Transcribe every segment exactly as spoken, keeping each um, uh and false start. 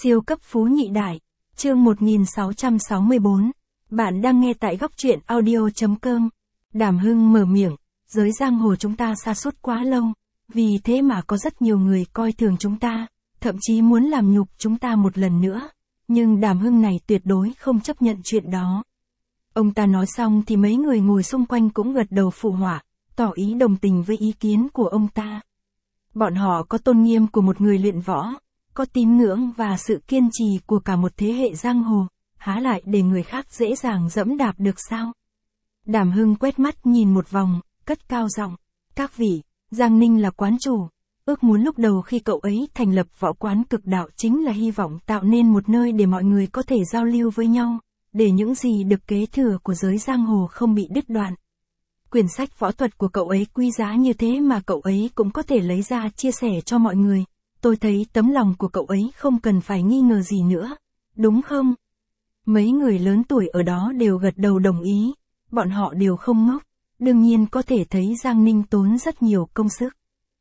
Siêu cấp phú nhị đại, chương một nghìn sáu trăm sáu mươi bốn. Bạn đang nghe tại góc truyện audio.com. Đàm Hưng mở miệng, giới giang hồ chúng ta sa sút quá lâu, vì thế mà có rất nhiều người coi thường chúng ta, thậm chí muốn làm nhục chúng ta một lần nữa. Nhưng Đàm Hưng này tuyệt đối không chấp nhận chuyện đó. Ông ta nói xong thì mấy người ngồi xung quanh cũng gật đầu phụ họa, tỏ ý đồng tình với ý kiến của ông ta. Bọn họ có tôn nghiêm của một người luyện võ, có tín ngưỡng và sự kiên trì của cả một thế hệ giang hồ, há lại để người khác dễ dàng dẫm đạp được sao? Đàm Hưng quét mắt nhìn một vòng, cất cao giọng, các vị, Giang Ninh là quán chủ, ước muốn lúc đầu khi cậu ấy thành lập võ quán cực đạo chính là hy vọng tạo nên một nơi để mọi người có thể giao lưu với nhau, để những gì được kế thừa của giới giang hồ không bị đứt đoạn. Quyển sách võ thuật của cậu ấy quý giá như thế mà cậu ấy cũng có thể lấy ra chia sẻ cho mọi người. Tôi thấy tấm lòng của cậu ấy không cần phải nghi ngờ gì nữa, đúng không? Mấy người lớn tuổi ở đó đều gật đầu đồng ý, bọn họ đều không ngốc, đương nhiên có thể thấy Giang Ninh tốn rất nhiều công sức.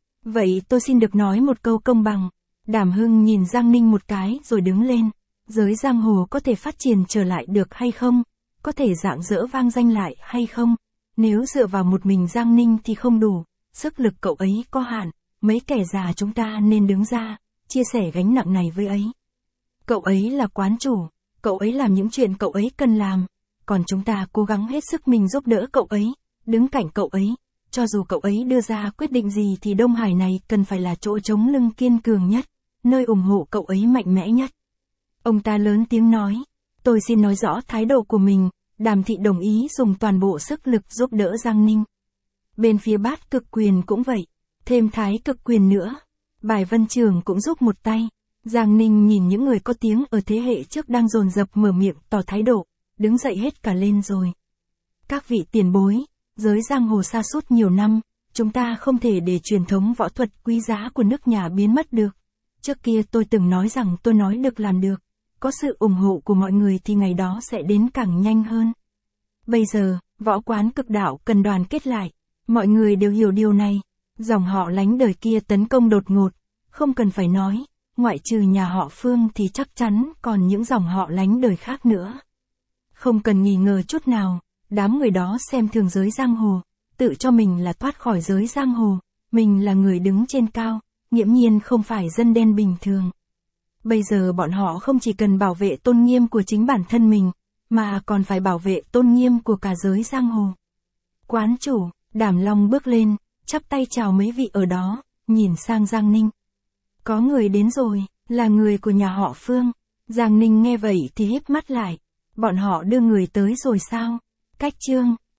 Vậy tôi xin được nói một câu công bằng. Đàm Hưng nhìn Giang Ninh một cái rồi đứng lên. Giới giang hồ có thể phát triển trở lại được hay không? Có thể rạng rỡ vang danh lại hay không? Nếu dựa vào một mình Giang Ninh thì không đủ, sức lực cậu ấy có hạn, mấy kẻ già chúng ta nên đứng ra, chia sẻ gánh nặng này với ấy. Cậu ấy là quán chủ, cậu ấy làm những chuyện cậu ấy cần làm, còn chúng ta cố gắng hết sức mình giúp đỡ cậu ấy, đứng cạnh cậu ấy. Cho dù cậu ấy đưa ra quyết định gì thì Đông Hải này cần phải là chỗ chống lưng kiên cường nhất, nơi ủng hộ cậu ấy mạnh mẽ nhất. Ông ta lớn tiếng nói, tôi xin nói rõ thái độ của mình. Đàm thị đồng ý dùng toàn bộ sức lực giúp đỡ Giang Ninh. Bên phía Bát Cực Quyền cũng vậy, thêm Thái Cực Quyền nữa. Bài Vân Trường cũng giúp một tay. Giang Ninh nhìn những người có tiếng ở thế hệ trước đang dồn dập mở miệng tỏ thái độ, đứng dậy hết cả lên rồi. Các vị tiền bối, giới giang hồ sa sút nhiều năm, chúng ta không thể để truyền thống võ thuật quý giá của nước nhà biến mất được. Trước kia tôi từng nói rằng tôi nói được làm được. Có sự ủng hộ của mọi người thì ngày đó sẽ đến càng nhanh hơn. Bây giờ, võ quán cực đạo cần đoàn kết lại. Mọi người đều hiểu điều này. Dòng họ Lánh đời kia tấn công đột ngột. Không cần phải nói, ngoại trừ nhà họ Phương thì chắc chắn còn những dòng họ Lánh đời khác nữa. Không cần nghi ngờ chút nào, đám người đó xem thường giới giang hồ. Tự cho mình là thoát khỏi giới giang hồ. Mình là người đứng trên cao, nghiễm nhiên không phải dân đen bình thường. Bây giờ bọn họ không chỉ cần bảo vệ tôn nghiêm của chính bản thân mình, mà còn phải bảo vệ tôn nghiêm của cả giới giang hồ. Quán chủ, Đàm Long bước lên, chắp tay chào mấy vị ở đó, nhìn sang Giang Ninh. Có người đến rồi, là người của nhà họ Phương. Giang Ninh nghe vậy thì híp mắt lại. Bọn họ đưa người tới rồi sao? Cách chương,